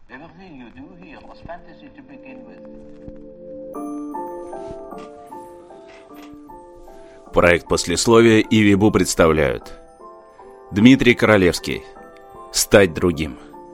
Everything you do here was fantasy to begin with. Проект послесловия и Вибу представляют. Дмитрий Королевский. Стать другим.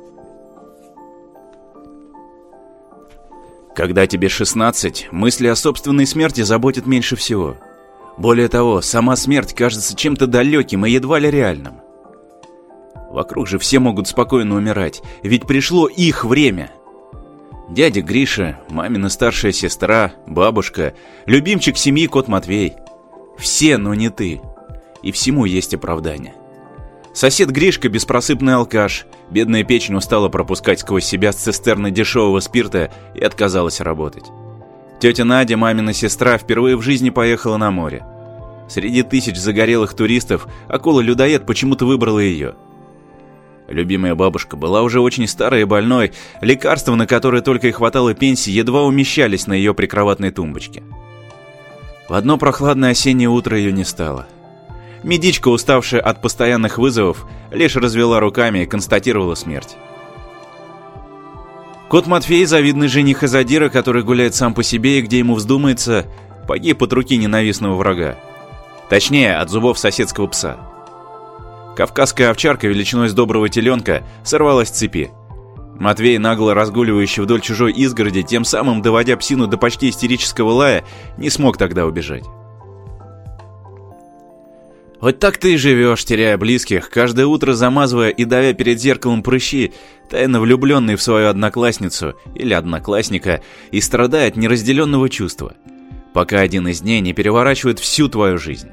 Когда тебе 16, мысли о собственной смерти заботят меньше всего. Более того, сама смерть кажется чем-то далеким и едва ли реальным. Вокруг же все могут спокойно умирать, ведь пришло их время. Дядя Гриша, мамина старшая сестра, бабушка, любимчик семьи кот Матвей. Все, но не ты. И всему есть оправдание. Сосед Гришка беспросыпный алкаш, бедная печень устала пропускать сквозь себя с цистерны дешевого спирта и отказалась работать. Тетя Надя, мамина сестра, впервые в жизни поехала на море. Среди тысяч загорелых туристов акула-людоед почему-то выбрала ее. Любимая бабушка была уже очень старой и больной, лекарства, на которые только и хватало пенсии, едва умещались на ее прикроватной тумбочке. В одно прохладное осеннее утро ее не стало. Медичка, уставшая от постоянных вызовов, лишь развела руками и констатировала смерть. Кот Матвей, завидный жених из Адира, который гуляет сам по себе и где ему вздумается, погиб от руки ненавистного врага. Точнее, от зубов соседского пса. Кавказская овчарка величиной с доброго теленка сорвалась с цепи. Матвей, нагло разгуливающий вдоль чужой изгороди, тем самым доводя псину до почти истерического лая, не смог тогда убежать. Вот так ты и живешь, теряя близких, каждое утро замазывая и давя перед зеркалом прыщи, тайно влюбленный в свою одноклассницу или одноклассника и страдая от неразделенного чувства, пока один из дней не переворачивает всю твою жизнь.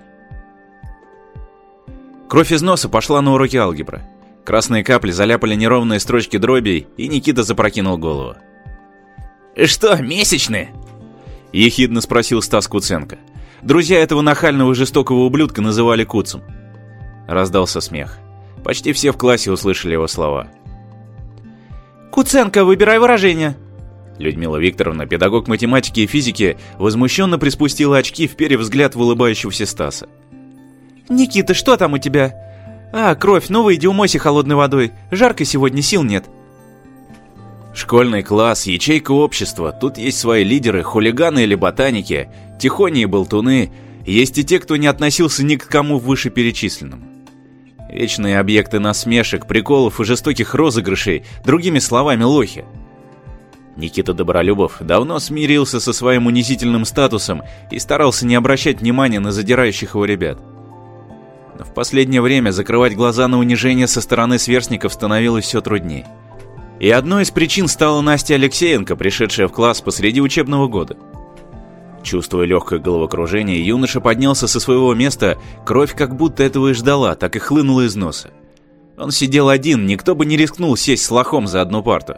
Кровь из носа пошла на уроки алгебры. Красные капли заляпали неровные строчки дробей, и Никита запрокинул голову. «Что, месячные?» — ехидно спросил Стас Куценко. Друзья этого нахального и жестокого ублюдка называли Куцем. Раздался смех. Почти все в классе услышали его слова. «Куценко, выбирай выражение!» Людмила Викторовна, педагог математики и физики, возмущенно приспустила очки, вперев взгляд в улыбающегося Стаса. «Никита, что там у тебя? А, кровь, ну выйди, умойся холодной водой. Жарко сегодня, сил нет». Школьный класс, ячейка общества. Тут есть свои лидеры, хулиганы или ботаники, тихони и болтуны. Есть и те, кто не относился ни к кому вышеперечисленному. Вечные объекты насмешек, приколов и жестоких розыгрышей, другими словами, лохи. Никита Добролюбов давно смирился со своим унизительным статусом и старался не обращать внимания на задирающих его ребят. Но в последнее время закрывать глаза на унижение со стороны сверстников становилось все труднее. И одной из причин стала Настя Алексеенко, пришедшая в класс посреди учебного года. Чувствуя легкое головокружение, юноша поднялся со своего места, кровь как будто этого и ждала, так и хлынула из носа. Он сидел один, никто бы не рискнул сесть с лохом за одну парту.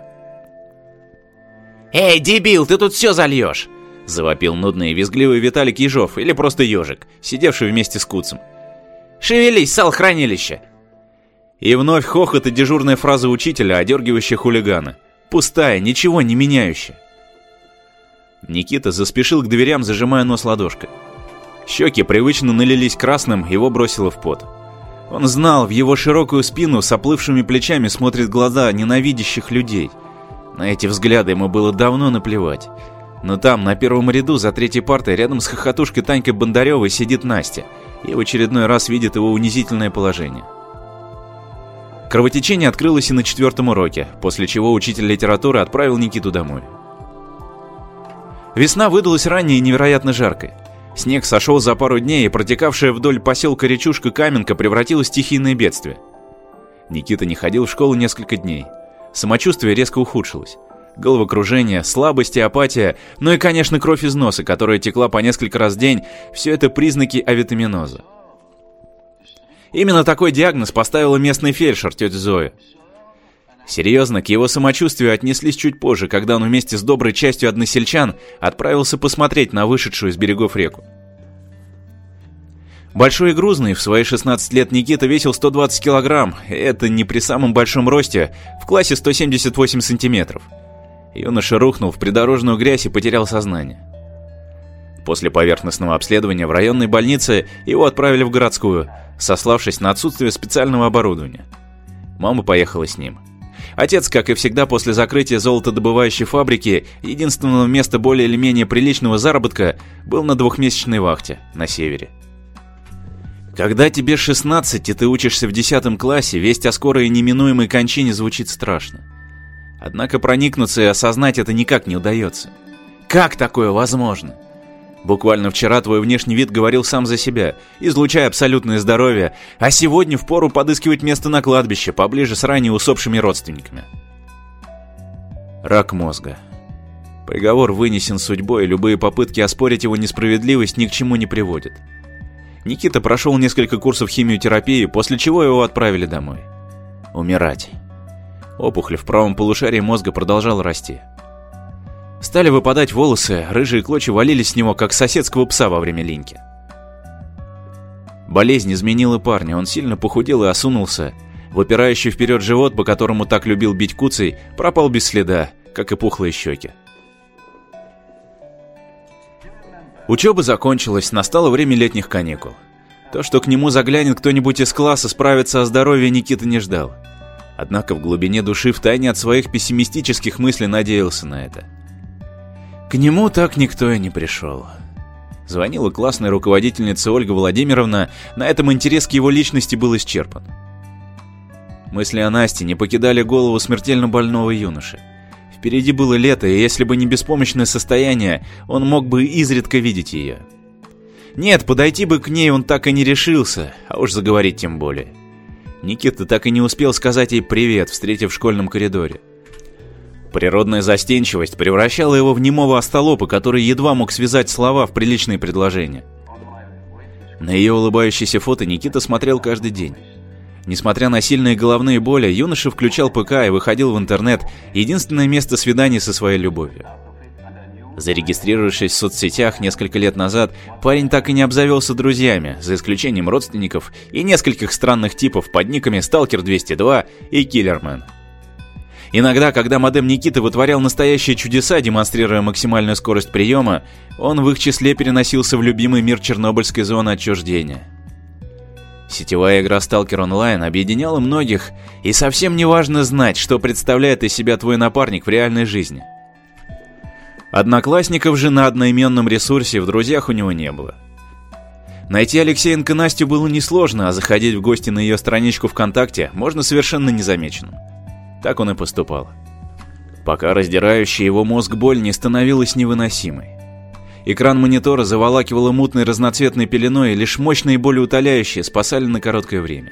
«Эй, дебил, ты тут все зальешь!» — завопил нудный и визгливый Виталик Ежов, или просто Ежик, сидевший вместе с Куцем. «Шевелись, салхранилище!» И вновь хохот и дежурная фраза учителя, одергивающая хулигана. Пустая, ничего не меняющая. Никита заспешил к дверям, зажимая нос ладошкой. Щеки привычно налились красным, его бросило в пот. Он знал, в его широкую спину с оплывшими плечами смотрят глаза ненавидящих людей. На эти взгляды ему было давно наплевать. Но там, на первом ряду, за третьей партой, рядом с хохотушкой Танькой Бондаревой сидит Настя и в очередной раз видит его унизительное положение. Кровотечение открылось и на 4-м уроке, после чего учитель литературы отправил Никиту домой. Весна выдалась ранней и невероятно жаркой. Снег сошел за пару дней, и протекавшая вдоль поселка речушка Каменка превратилась в стихийное бедствие. Никита не ходил в школу несколько дней. Самочувствие резко ухудшилось. Головокружение, слабость и апатия, ну и, конечно, кровь из носа, которая текла по несколько раз в день, все это признаки авитаминоза. Именно такой диагноз поставила местный фельдшер, тетя Зоя. Серьезно, к его самочувствию отнеслись чуть позже, когда он вместе с доброй частью односельчан отправился посмотреть на вышедшую из берегов реку. Большой и грузный, в свои 16 лет Никита весил 120 килограмм, и это не при самом большом росте, в классе 178 сантиметров. Юноша рухнул в придорожную грязь и потерял сознание. После поверхностного обследования в районной больнице его отправили в городскую, сославшись на отсутствие специального оборудования. Мама поехала с ним. Отец, как и всегда после закрытия золотодобывающей фабрики, единственного места более или менее приличного заработка, был на 2-месячной вахте на севере. Когда тебе 16 и ты учишься в 10 классе, весть о скорой и неминуемой кончине звучит страшно. Однако проникнуться и осознать это никак не удается. Как такое возможно? Буквально вчера твой внешний вид говорил сам за себя, излучая абсолютное здоровье, а сегодня впору подыскивать место на кладбище, поближе с ранее усопшими родственниками. Рак мозга. Приговор вынесен судьбой, и любые попытки оспорить его несправедливость ни к чему не приводят. Никита прошел несколько курсов химиотерапии, после чего его отправили домой. Умирать. Опухоль в правом полушарии мозга продолжала расти. Стали выпадать волосы, рыжие клочья валились с него, как с соседского пса во время линьки. Болезнь изменила парня, он сильно похудел и осунулся. Выпирающий вперед живот, по которому так любил бить Куцый, пропал без следа, как и пухлые щеки. Учеба закончилась, настало время летних каникул. То, что к нему заглянет кто-нибудь из класса, справиться о здоровье Никита не ждал. Однако в глубине души, втайне от своих пессимистических мыслей, надеялся на это. К нему так никто и не пришел. Звонила классная руководительница Ольга Владимировна, на этом интерес к его личности был исчерпан. Мысли о Насте не покидали голову смертельно больного юноши. Впереди было лето, и если бы не беспомощное состояние, он мог бы изредка видеть ее. Нет, подойти бы к ней он так и не решился, а уж заговорить тем более. Никита так и не успел сказать ей привет, встретив в школьном коридоре. Природная застенчивость превращала его в немого остолопа, который едва мог связать слова в приличные предложения. На ее улыбающееся фото Никита смотрел каждый день. Несмотря на сильные головные боли, юноша включал ПК и выходил в интернет, единственное место свиданий со своей любовью. Зарегистрировавшись в соцсетях несколько лет назад, парень так и не обзавелся друзьями, за исключением родственников и нескольких странных типов под никами Stalker202 и Killerman. Иногда, когда модем Никиты вытворял настоящие чудеса, демонстрируя максимальную скорость приема, он в их числе переносился в любимый мир Чернобыльской зоны отчуждения. Сетевая игра Stalker Online объединяла многих, и совсем не важно знать, что представляет из себя твой напарник в реальной жизни. Одноклассников же на одноименном ресурсе в друзьях у него не было. Найти Алексеенко Настю было несложно, а заходить в гости на ее страничку ВКонтакте можно совершенно незамеченным. Так он и поступал. Пока раздирающая его мозг боль не становилась невыносимой. Экран монитора заволакивало мутной разноцветной пеленой, и лишь мощные болеутоляющие спасали на короткое время.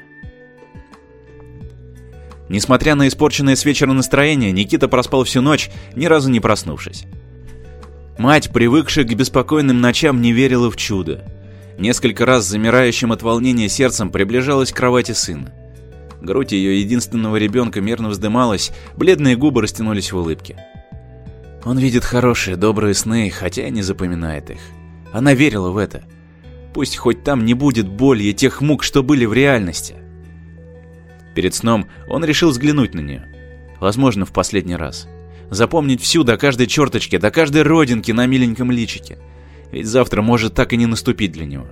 Несмотря на испорченное с вечера настроение, Никита проспал всю ночь, ни разу не проснувшись. Мать, привыкшая к беспокойным ночам, не верила в чудо. Несколько раз с замирающим от волнения сердцем приближалась к кровати сына. Грудь ее единственного ребенка мерно вздымалась, бледные губы растянулись в улыбке. Он видит хорошие, добрые сны, хотя и не запоминает их. Она верила в это. Пусть хоть там не будет боли и тех мук, что были в реальности. Перед сном он решил взглянуть на нее. Возможно, в последний раз. Запомнить всю до каждой черточки, до каждой родинки на миленьком личике. Ведь завтра может так и не наступить для него.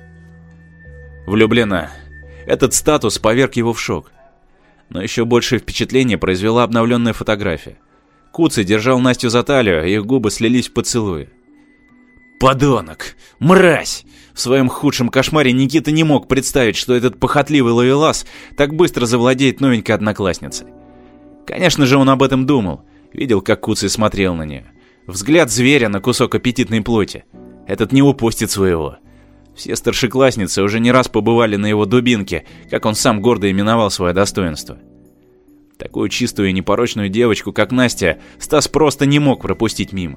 Влюблена. Этот статус поверг его в шок. Но еще большее впечатление произвела обновленная фотография. Куцый держал Настю за талию, их губы слились в поцелуи. Подонок! Мразь! В своем худшем кошмаре Никита не мог представить, что этот похотливый ловелас так быстро завладеет новенькой одноклассницей. Конечно же, он об этом думал. Видел, как Куцый смотрел на нее. Взгляд зверя на кусок аппетитной плоти. Этот не упустит своего. Все старшеклассницы уже не раз побывали на его дубинке, как он сам гордо именовал свое достоинство. Такую чистую и непорочную девочку, как Настя, Стас просто не мог пропустить мимо.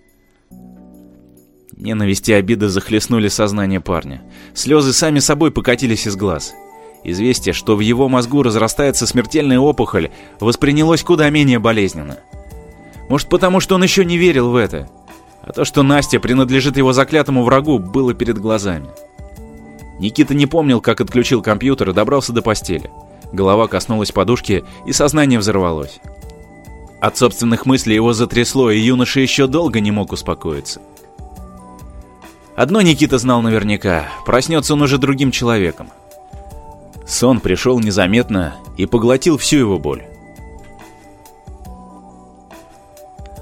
Ненависть и обида захлестнули сознание парня. Слезы сами собой покатились из глаз. Известие, что в его мозгу разрастается смертельная опухоль, воспринялось куда менее болезненно. Может, потому что он еще не верил в это. А то, что Настя принадлежит его заклятому врагу, было перед глазами. Никита не помнил, как отключил компьютер и добрался до постели. Голова коснулась подушки, и сознание взорвалось. От собственных мыслей его затрясло, и юноша еще долго не мог успокоиться. Одно Никита знал наверняка: проснется он уже другим человеком. Сон пришел незаметно и поглотил всю его боль.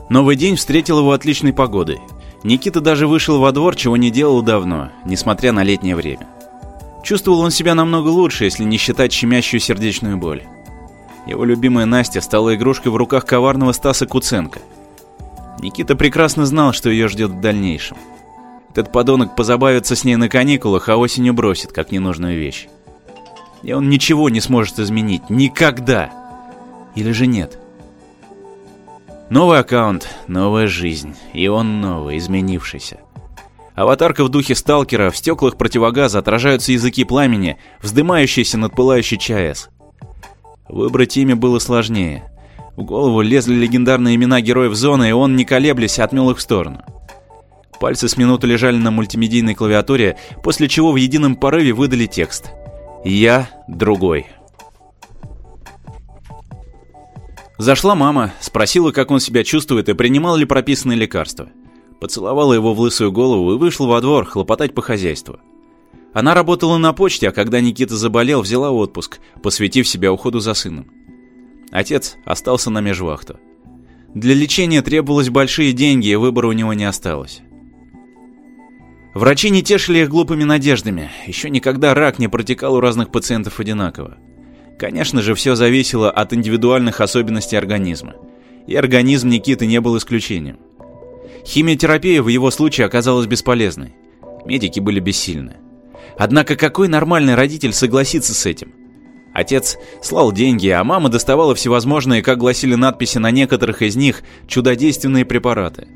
Новый день встретил его отличной погодой. Никита даже вышел во двор, чего не делал давно, несмотря на летнее время. Чувствовал он себя намного лучше, если не считать щемящую сердечную боль. Его любимая Настя стала игрушкой в руках коварного Стаса Куценко. Никита прекрасно знал, что ее ждет в дальнейшем. Этот подонок позабавится с ней на каникулах, а осенью бросит, как ненужную вещь. И он ничего не сможет изменить. Никогда! Или же нет? Новый аккаунт, новая жизнь. И он новый, изменившийся. Аватарка в духе сталкера, в стеклах противогаза отражаются языки пламени, вздымающиеся над пылающей ЧАЭС. Выбрать имя было сложнее. В голову лезли легендарные имена героев зоны, и он, не колеблясь, отмел их в сторону. Пальцы с минуты лежали на мультимедийной клавиатуре, после чего в едином порыве выдали текст. «Я другой». Зашла мама, спросила, как он себя чувствует и принимал ли прописанные лекарства. Поцеловала его в лысую голову и вышла во двор хлопотать по хозяйству. Она работала на почте, а когда Никита заболел, взяла отпуск, посвятив себя уходу за сыном. Отец остался на межвахту. Для лечения требовалось большие деньги, и выбора у него не осталось. Врачи не тешили их глупыми надеждами. Еще никогда рак не протекал у разных пациентов одинаково. Конечно же, все зависело от индивидуальных особенностей организма. И организм Никиты не был исключением. Химиотерапия в его случае оказалась бесполезной. Медики были бессильны. Однако какой нормальный родитель согласится с этим? Отец слал деньги, а мама доставала всевозможные, как гласили надписи на некоторых из них, чудодейственные препараты.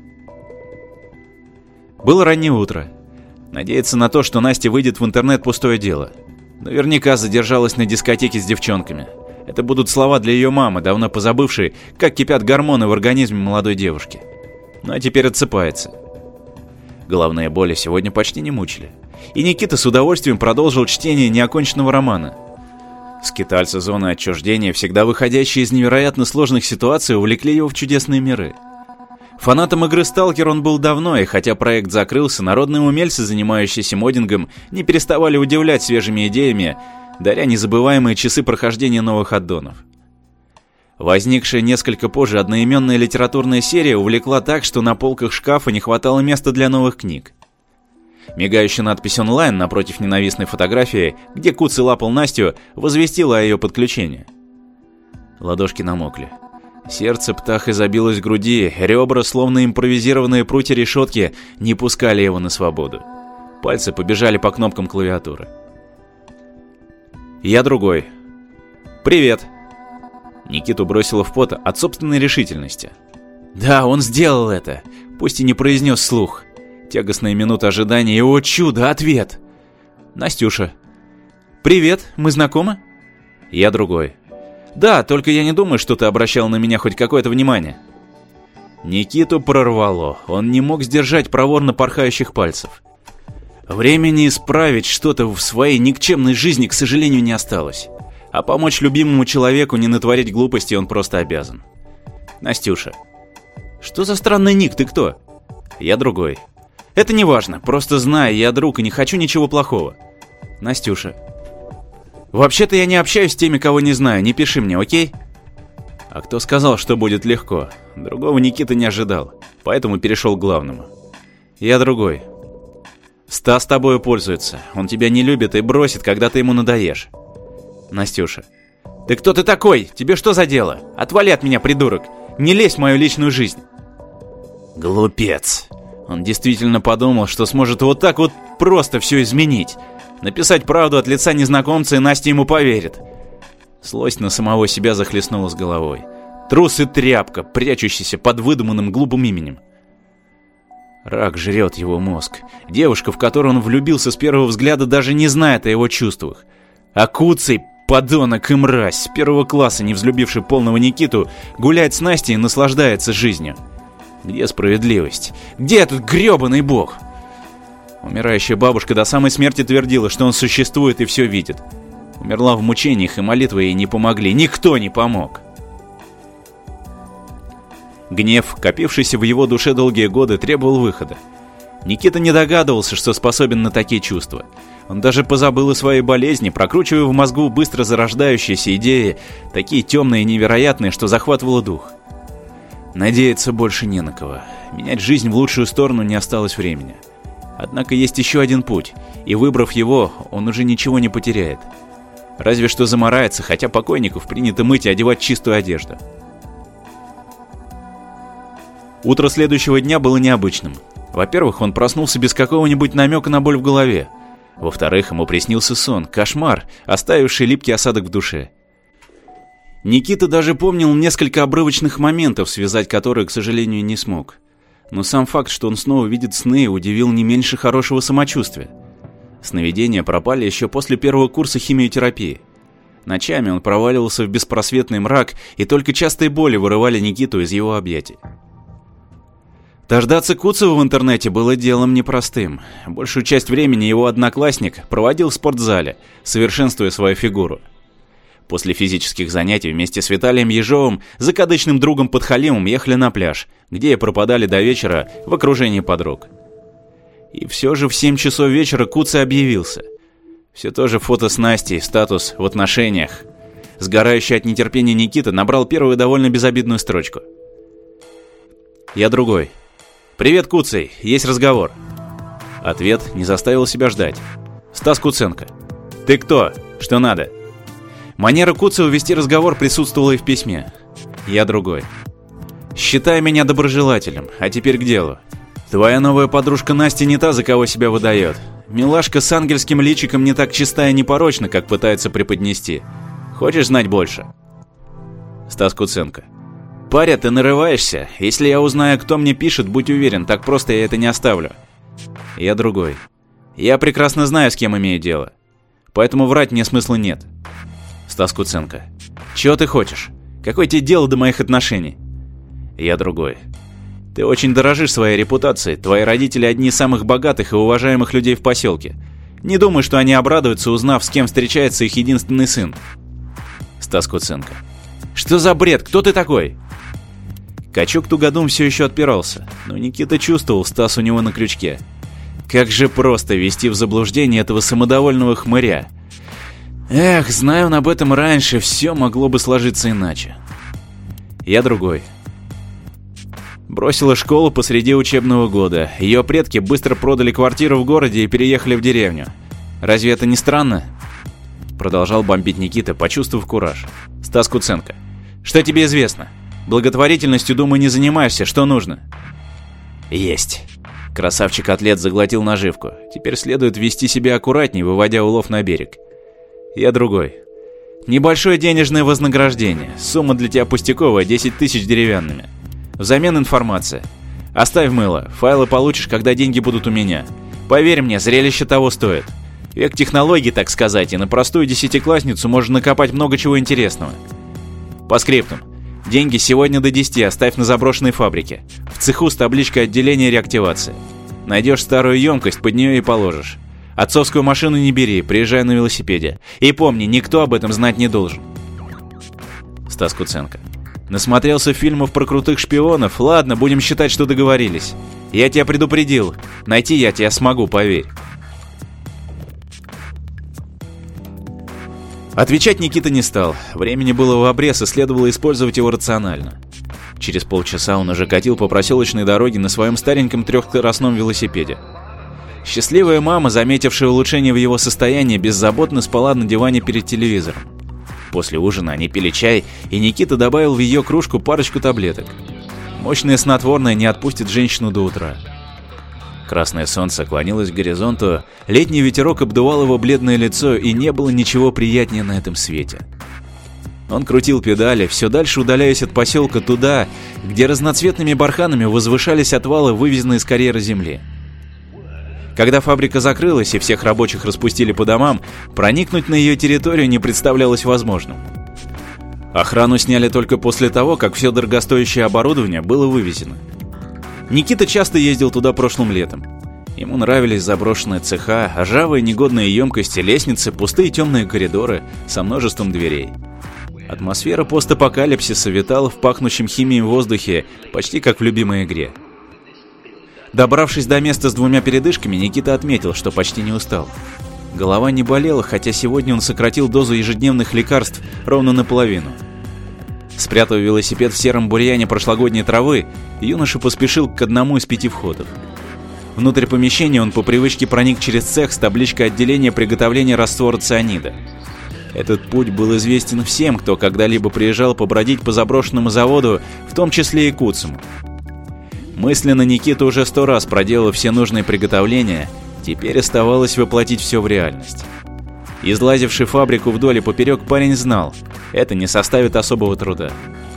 Было раннее утро. Надеяться на то, что Настя выйдет в интернет, пустое дело. Наверняка задержалась на дискотеке с девчонками. Это будут слова для ее мамы, давно позабывшей, как кипят гормоны в организме молодой девушки. Ну а теперь отсыпается. Головные боли сегодня почти не мучили. И Никита с удовольствием продолжил чтение неоконченного романа. Скитальцы зоны отчуждения, всегда выходящие из невероятно сложных ситуаций, увлекли его в чудесные миры. Фанатом игры «Сталкер» он был давно, и хотя проект закрылся, народные умельцы, занимающиеся моддингом, не переставали удивлять свежими идеями, даря незабываемые часы прохождения новых аддонов. Возникшая несколько позже одноименная литературная серия увлекла так, что на полках шкафа не хватало места для новых книг. Мигающая надпись «Онлайн» напротив ненавистной фотографии, где Куцый лапал Настю, возвестила о ее подключении. Ладошки намокли. Сердце птахой забилось в груди, ребра, словно импровизированные прутья решетки, не пускали его на свободу. Пальцы побежали по кнопкам клавиатуры. «Я другой». «Привет». Никиту бросило в пот от собственной решительности. Да, он сделал это, пусть и не произнес вслух. Тягостные минуты ожидания и, о чудо, ответ. «Настюша». «Привет, мы знакомы?» «Я другой». «Да, только я не думаю, что ты обращал на меня хоть какое-то внимание». Никиту прорвало, он не мог сдержать проворно порхающих пальцев. Времени исправить что-то в своей никчемной жизни, к сожалению, не осталось. А помочь любимому человеку не натворить глупости он просто обязан. «Настюша». «Что за странный ник, ты кто?» «Я другой». «Это не важно, просто знай, я друг и не хочу ничего плохого». «Настюша». «Вообще-то я не общаюсь с теми, кого не знаю, не пиши мне, окей?» А кто сказал, что будет легко? Другого Никита не ожидал, поэтому перешел к главному. «Я другой». «Стас тобою пользуется, он тебя не любит и бросит, когда ты ему надоешь». «Настюша». «Ты кто ты такой? Тебе что за дело? Отвали от меня, придурок! Не лезь в мою личную жизнь!» Глупец. Он действительно подумал, что сможет вот так вот просто все изменить. Написать правду от лица незнакомца, и Настя ему поверит. Злость на самого себя захлестнула с головой. Трус и тряпка, прячущийся под выдуманным глупым именем. Рак жрет его мозг. Девушка, в которую он влюбился с первого взгляда, даже не знает о его чувствах. А Куцый, подонок и мразь, с первого класса не взлюбивший полного Никиту, гуляет с Настей и наслаждается жизнью. Где справедливость? Где этот гребаный бог? Умирающая бабушка до самой смерти твердила, что он существует и все видит. Умерла в мучениях, и молитвы ей не помогли. Никто не помог. Гнев, копившийся в его душе долгие годы, требовал выхода. Никита не догадывался, что способен на такие чувства. Он даже позабыл о своей болезни, прокручивая в мозгу быстро зарождающиеся идеи, такие темные и невероятные, что захватывало дух. Надеяться больше не на кого. Менять жизнь в лучшую сторону не осталось времени. Однако есть еще один путь, и выбрав его, он уже ничего не потеряет. Разве что замарается, хотя покойников принято мыть и одевать чистую одежду. Утро следующего дня было необычным. Во-первых, он проснулся без какого-нибудь намека на боль в голове. Во-вторых, ему приснился сон, кошмар, оставивший липкий осадок в душе. Никита даже помнил несколько обрывочных моментов, связать которые, к сожалению, не смог. Но сам факт, что он снова видит сны, удивил не меньше хорошего самочувствия. Сновидения пропали еще после первого курса химиотерапии. Ночами он проваливался в беспросветный мрак, и только частые боли вырывали Никиту из его объятий. Дождаться Куцева в интернете было делом непростым. Большую часть времени его одноклассник проводил в спортзале, совершенствуя свою фигуру. После физических занятий вместе с Виталием Ежовым, закадычным другом Подхалимом, ехали на пляж, где и пропадали до вечера в окружении подруг. И все же в 7 часов вечера Куцый объявился. Все то же фото с Настей, статус «в отношениях». Сгорающий от нетерпения Никита набрал первую довольно безобидную строчку. «Я другой. Привет, Куцый, есть разговор». Ответ не заставил себя ждать. «Стас Куценко. Ты кто? Что надо?» Манера Куцева вести разговор присутствовала и в письме. «Я другой. Считай меня доброжелателем, а теперь к делу. Твоя новая подружка Настя не та, за кого себя выдает. Милашка с ангельским личиком не так чиста и непорочна, как пытается преподнести. Хочешь знать больше?» Стас Куценко. «Паря, ты нарываешься? Если я узнаю, кто мне пишет, будь уверен, так просто я это не оставлю». Я другой. Я прекрасно знаю, с кем имею дело. Поэтому врать мне смысла нет. Стас Куценко. Чего ты хочешь? Какое тебе дело до моих отношений? Я другой. Ты очень дорожишь своей репутацией. Твои родители одни из самых богатых и уважаемых людей в поселке. Не думай, что они обрадуются, узнав, с кем встречается их единственный сын. Стас Куценко. Что за бред? Кто ты такой? Качок тугодум все еще отпирался, но Никита чувствовал, Стас у него на крючке. Как же просто ввести в заблуждение этого самодовольного хмыря. Эх, зная он об этом раньше, все могло бы сложиться иначе. Я другой. Бросила школу посреди учебного года. Ее предки быстро продали квартиру в городе и переехали в деревню. Разве это не странно? Продолжал бомбить Никита, почувствовав кураж. Стас Куценко. Что тебе известно? Благотворительностью, думаю, не занимаешься. Что нужно? Есть. Красавчик-атлет заглотил наживку. Теперь следует вести себя аккуратней, выводя улов на берег. Я другой. Небольшое денежное вознаграждение. Сумма для тебя пустяковая, 10 тысяч деревянными. Взамен информация. Оставь мыло. Файлы получишь, когда деньги будут у меня. Поверь мне, зрелище того стоит. Век технологий, так сказать, и на простую десятиклассницу можно накопать много чего интересного. По скриптум. Деньги сегодня до 10 оставь на заброшенной фабрике. В цеху с табличкой отделения реактивации. Найдешь старую емкость, под нее и положишь. Отцовскую машину не бери, приезжай на велосипеде. И помни, никто об этом знать не должен. Стас Куценко. Насмотрелся фильмов про крутых шпионов? Ладно, будем считать, что договорились. Я тебя предупредил. Найти я тебя смогу, поверь. Отвечать Никита не стал. Времени было в обрез, и следовало использовать его рационально. Через полчаса он уже катил по проселочной дороге на своем стареньком трехскоростном велосипеде. Счастливая мама, заметившая улучшение в его состоянии, беззаботно спала на диване перед телевизором. После ужина они пили чай, и Никита добавил в ее кружку парочку таблеток. Мощное снотворное не отпустит женщину до утра. Красное солнце клонилось к горизонту, летний ветерок обдувал его бледное лицо, и не было ничего приятнее на этом свете. Он крутил педали, все дальше удаляясь от поселка туда, где разноцветными барханами возвышались отвалы, вывезенные из карьера земли. Когда фабрика закрылась и всех рабочих распустили по домам, проникнуть на ее территорию не представлялось возможным. Охрану сняли только после того, как все дорогостоящее оборудование было вывезено. Никита часто ездил туда прошлым летом. Ему нравились заброшенные цеха, ржавые негодные емкости, лестницы, пустые темные коридоры со множеством дверей. Атмосфера постапокалипсиса витала в пахнущем химией воздухе, почти как в любимой игре. Добравшись до места с 2 передышками, Никита отметил, что почти не устал. Голова не болела, хотя сегодня он сократил дозу ежедневных лекарств ровно наполовину. Спрятав велосипед в сером бурьяне прошлогодней травы, юноша поспешил к одному из 5 входов. Внутрь помещения он по привычке проник через цех с табличкой отделения приготовления раствора цианида. Этот путь был известен всем, кто когда-либо приезжал побродить по заброшенному заводу, в том числе и Куцуму. Мысленно Никита уже 100 раз проделал все нужные приготовления, теперь оставалось воплотить все в реальность. Излазивший фабрику вдоль и поперек, парень знал, это не составит особого труда.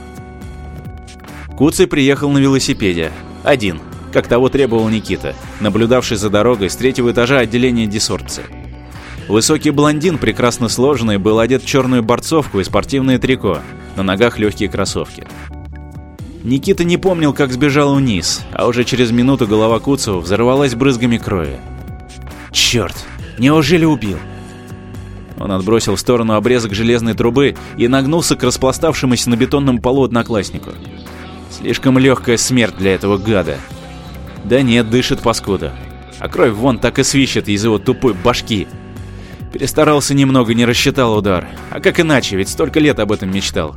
Куцый приехал на велосипеде, один, как того требовал Никита, наблюдавший за дорогой с 3-го этажа отделения десорбции. Высокий блондин, прекрасно сложенный, был одет в черную борцовку и спортивное трико, на ногах легкие кроссовки. Никита не помнил, как сбежал вниз, а уже через минуту голова Куцева взорвалась брызгами крови. «Черт, неужели убил?» Он отбросил в сторону обрезок железной трубы и нагнулся к распластавшемуся на бетонном полу однокласснику. Слишком легкая смерть для этого гада. Да нет, дышит паскуда. А кровь вон так и свищет из его тупой башки. Перестарался немного, не рассчитал удар. А как иначе, ведь столько лет об этом мечтал.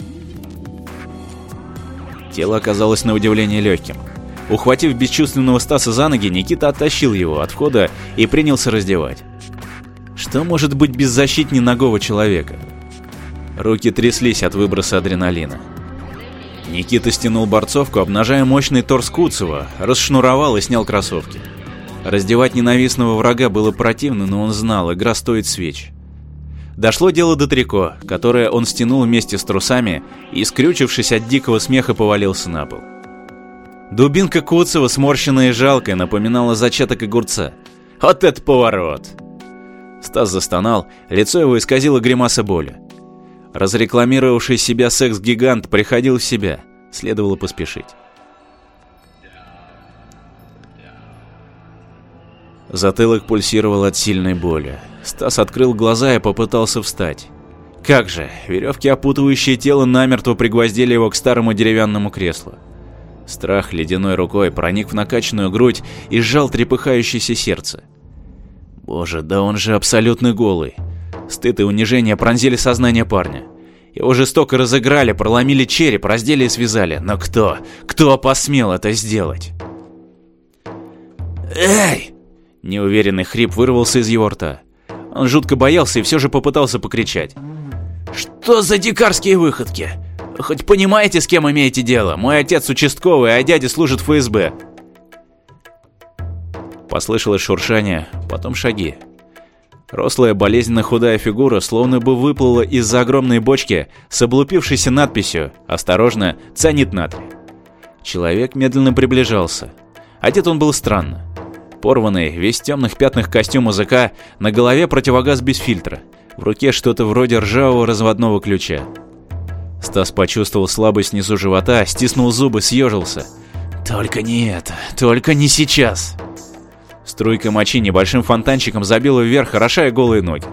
Тело оказалось на удивление легким. Ухватив бесчувственного Стаса за ноги, Никита оттащил его от входа и принялся раздевать. Что может быть беззащитнее нагого человека? Руки тряслись от выброса адреналина. Никита стянул борцовку, обнажая мощный торс Куцева, расшнуровал и снял кроссовки. Раздевать ненавистного врага было противно, но он знал, игра стоит свеч. Дошло дело до трико, которое он стянул вместе с трусами и, скрючившись от дикого смеха, повалился на пол. Дубинка Куцева, сморщенная и жалкая, напоминала зачаток огурца. Вот это поворот! Стас застонал, лицо его исказило гримаса боли. Разрекламировавший себя секс-гигант приходил в себя, следовало поспешить. Затылок пульсировал от сильной боли. Стас открыл глаза и попытался встать. Как же, веревки, опутывающие тело, намертво пригвоздили его к старому деревянному креслу. Страх ледяной рукой проник в накачанную грудь и сжал трепыхающееся сердце. Боже, да он же абсолютно голый. Стыд и унижение пронзили сознание парня. Его жестоко разыграли, проломили череп, раздели и связали. Но кто? Кто посмел это сделать? «Эй!» Неуверенный хрип вырвался из его рта. Он жутко боялся и все же попытался покричать. «Что за дикарские выходки? Хоть понимаете, с кем имеете дело? Мой отец участковый, а дядя служит в ФСБ». Послышалось шуршание, потом шаги. Рослая, болезненно худая фигура словно бы выплыла из-за огромной бочки с облупившейся надписью «Осторожно, цианид натрия». Человек медленно приближался. Одет он был странно. Порванный, весь в темных пятнах костюм мужика, на голове противогаз без фильтра, в руке что-то вроде ржавого разводного ключа. Стас почувствовал слабость внизу живота, стиснул зубы, съежился. «Только не это, только не сейчас!» Струйка мочи небольшим фонтанчиком забила вверх, орошая голые ноги.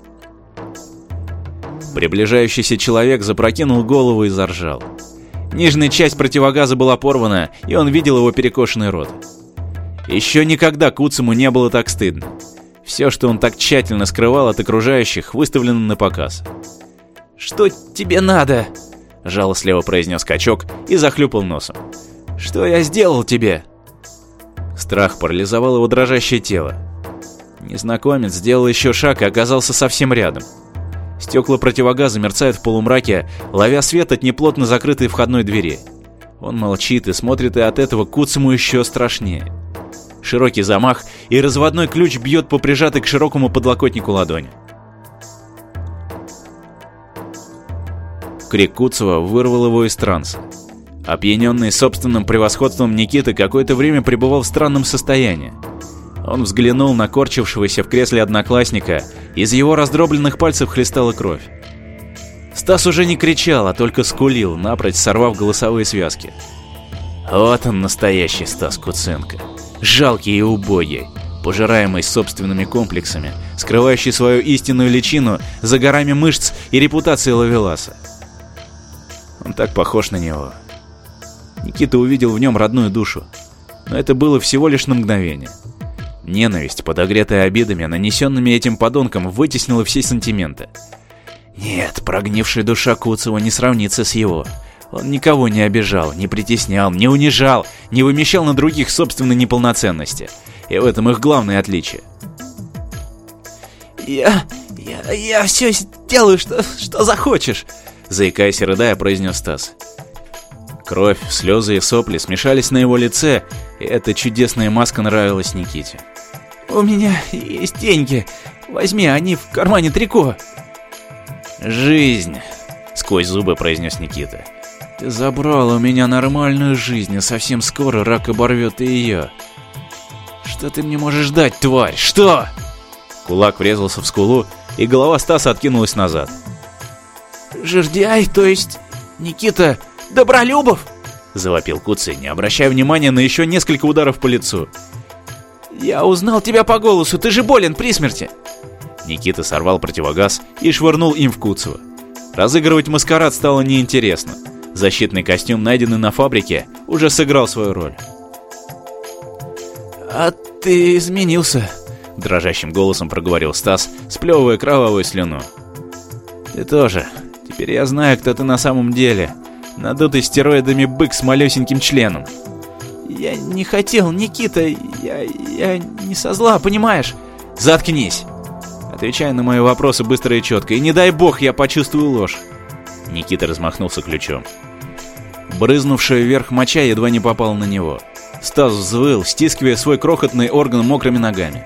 Приближающийся человек запрокинул голову и заржал. Нижняя часть противогаза была порвана, и он видел его перекошенный рот. Еще никогда Куцему не было так стыдно. Все, что он так тщательно скрывал от окружающих, выставлено на показ. «Что тебе надо?» – жалостливо произнес качок и захлюпал носом. «Что я сделал тебе?» Страх парализовал его дрожащее тело. Незнакомец сделал еще шаг и оказался совсем рядом. Стекла противогаза мерцают в полумраке, ловя свет от неплотно закрытой входной двери. Он молчит и смотрит, и от этого Куцему еще страшнее. Широкий замах, и разводной ключ бьет по прижатой к широкому подлокотнику ладони. Крик Куцева вырвал его из транса. Опьяненный собственным превосходством, Никита какое-то время пребывал в странном состоянии. Он взглянул на корчившегося в кресле одноклассника, из его раздробленных пальцев хлестала кровь. Стас уже не кричал, а только скулил, напрочь сорвав голосовые связки. Вот он, настоящий Стас Куценко. Жалкий и убогий, пожираемый собственными комплексами, скрывающий свою истинную личину за горами мышц и репутацией ловеласа. Он так похож на него. Никита увидел в нем родную душу, но это было всего лишь на мгновение. Ненависть, подогретая обидами, нанесенными этим подонком, вытеснила все сантименты. Нет, прогнившая душа Куцева не сравнится с его. Он никого не обижал, не притеснял, не унижал, не вымещал на других собственной неполноценности. И в этом их главное отличие. Я все сделаю, что захочешь, заикаясь и рыдая, произнес Стас. Кровь, слезы и сопли смешались на его лице, и эта чудесная маска нравилась Никите. У меня есть деньги. Возьми, они в кармане трико. «Жизнь», — сквозь зубы произнес Никита. «Ты забрал у меня нормальную жизнь, и совсем скоро рак оборвет и ее. Что ты мне можешь дать, тварь? Что?» Кулак врезался в скулу, и голова Стаса откинулась назад. «Жердяй, то есть Никита Добролюбов?» — завопил Куцый, не обращая внимания на еще несколько ударов по лицу. «Я узнал тебя по голосу, ты же болен при смерти!» Никита сорвал противогаз и швырнул им в Куцева. Разыгрывать маскарад стало неинтересно. Защитный костюм, найденный на фабрике, уже сыграл свою роль. «А ты изменился», — дрожащим голосом проговорил Стас, сплевывая кровавую слюну. «Ты тоже. Теперь я знаю, кто ты на самом деле. Надутый стероидами бык с малюсеньким членом». «Я не хотел, Никита. Я не со зла, понимаешь?» «Заткнись! Отвечай на мои вопросы быстро и четко, и не дай бог я почувствую ложь!» Никита размахнулся ключом. Брызнувшая вверх моча едва не попала на него. Стас взвыл, стискивая свой крохотный орган мокрыми ногами.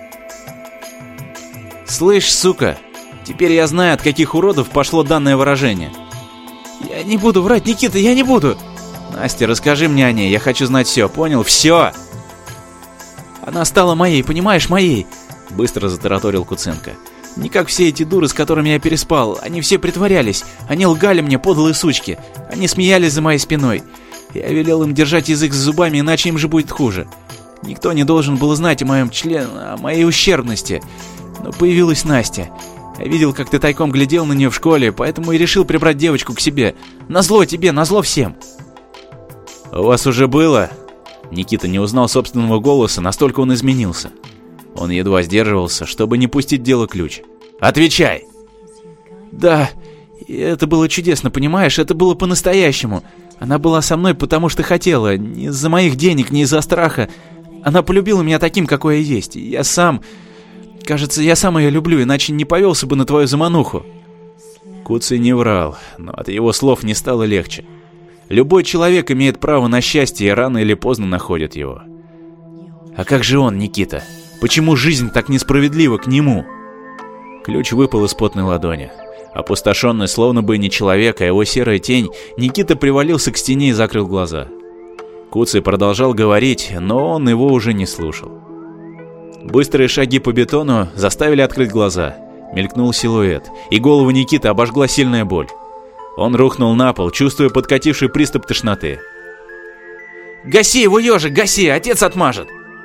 «Слышь, сука, теперь я знаю, от каких уродов пошло данное выражение». «Я не буду врать, Никита, я не буду!» «Настя, расскажи мне о ней, я хочу знать все, понял? Все!» «Она стала моей, понимаешь, моей!» Быстро затараторил Куценко. «Не как все эти дуры, с которыми я переспал. Они все притворялись. Они лгали мне, подлые сучки. Они смеялись за моей спиной. Я велел им держать язык за зубами, иначе им же будет хуже. Никто не должен был знать о моем о моей ущербности. Но появилась Настя. Я видел, как ты тайком глядел на нее в школе, поэтому и решил прибрать девочку к себе. Назло тебе, назло всем!» «У вас уже было?» Никита не узнал собственного голоса, настолько он изменился. Он едва сдерживался, чтобы не пустить дело ключ. «Отвечай!» «Да, и это было чудесно, понимаешь? Это было по-настоящему. Она была со мной, потому что хотела. Не из-за моих денег, не из-за страха. Она полюбила меня таким, какой я есть. И я сам... Кажется, я сам ее люблю, иначе не повелся бы на твою замануху». Куцый не врал, но от его слов не стало легче. Любой человек имеет право на счастье и рано или поздно находит его. А как же он, Никита? Почему жизнь так несправедлива к нему? Ключ выпал из потной ладони. Опустошенный, словно бы не человек, а его серая тень, Никита привалился к стене и закрыл глаза. Куцый продолжал говорить, но он его уже не слушал. Быстрые шаги по бетону заставили открыть глаза. Мелькнул силуэт, и голову Никиты обожгла сильная боль. Он рухнул на пол, чувствуя подкативший приступ тошноты. «Гаси его, ежик, гаси, отец отмажет!»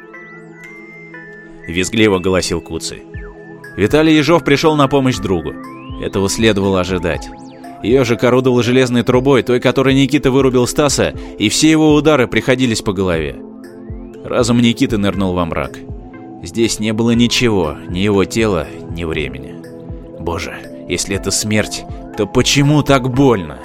Визгливо голосил Куцый. Виталий Ежов пришел на помощь другу. Этого следовало ожидать. Ежик орудовал железной трубой, той, которой Никита вырубил Стаса, и все его удары приходились по голове. Разум Никиты нырнул во мрак. Здесь не было ничего, ни его тела, ни времени. Боже, если это смерть, то почему так больно?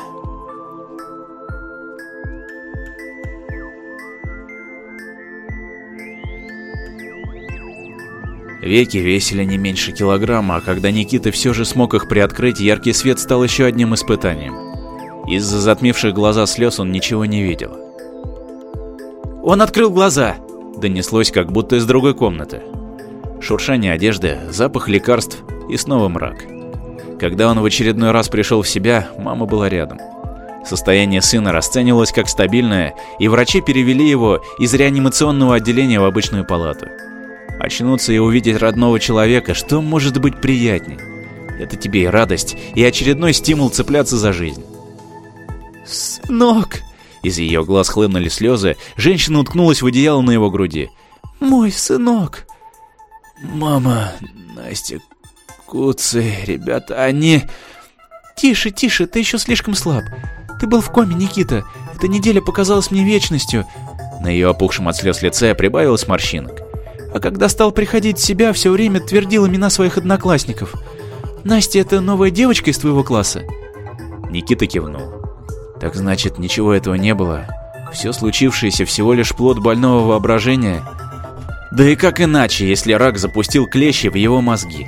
Веки весили не меньше килограмма, а когда Никита все же смог их приоткрыть, яркий свет стал еще одним испытанием. Из-за затмивших глаза слез он ничего не видел. «Он открыл глаза!» — донеслось, как будто из другой комнаты. Шуршание одежды, запах лекарств и снова мрак. Когда он в очередной раз пришел в себя, мама была рядом. Состояние сына расценивалось как стабильное, и врачи перевели его из реанимационного отделения в обычную палату. Очнуться и увидеть родного человека, что может быть приятней? Это тебе и радость, и очередной стимул цепляться за жизнь. «Сынок!» Из ее глаз хлынули слезы, женщина уткнулась в одеяло на его груди. «Мой сынок!» «Мама, Настя, Куцый, ребята, они...» «Тише, тише, ты еще слишком слаб. Ты был в коме, Никита. Эта неделя показалась мне вечностью». На ее опухшем от слез лице прибавилось морщинок. «А когда стал приходить в себя, все время твердил имена своих одноклассников. Настя — это новая девочка из твоего класса? Никита кивнул. Так значит, ничего этого не было. Все случившееся всего лишь плод больного воображения. Да и как иначе, если рак запустил клещи в его мозги?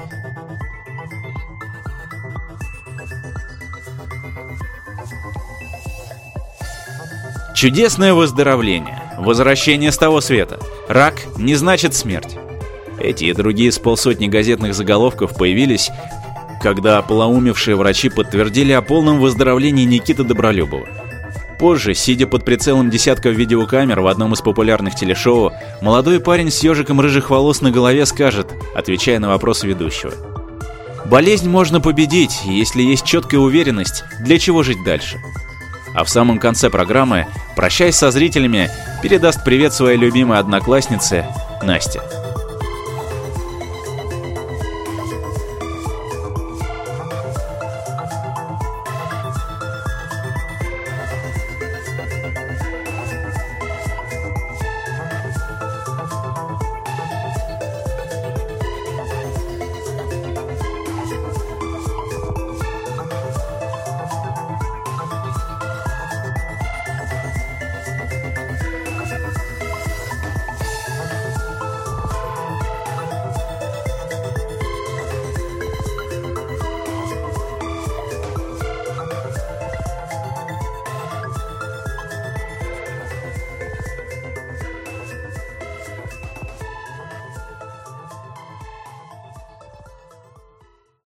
Чудесное выздоровление, возвращение с того света. Рак не значит смерть. Эти и другие с полсотни газетных заголовков появились, когда ополоумевшие врачи подтвердили о полном выздоровлении Никиты Добролюбова. Позже, сидя под прицелом десятков видеокамер в одном из популярных телешоу, молодой парень с ежиком рыжих волос на голове скажет, отвечая на вопрос ведущего: «Болезнь можно победить, если есть четкая уверенность, для чего жить дальше». А в самом конце программы, прощаясь со зрителями, передаст привет своей любимой однокласснице Насте.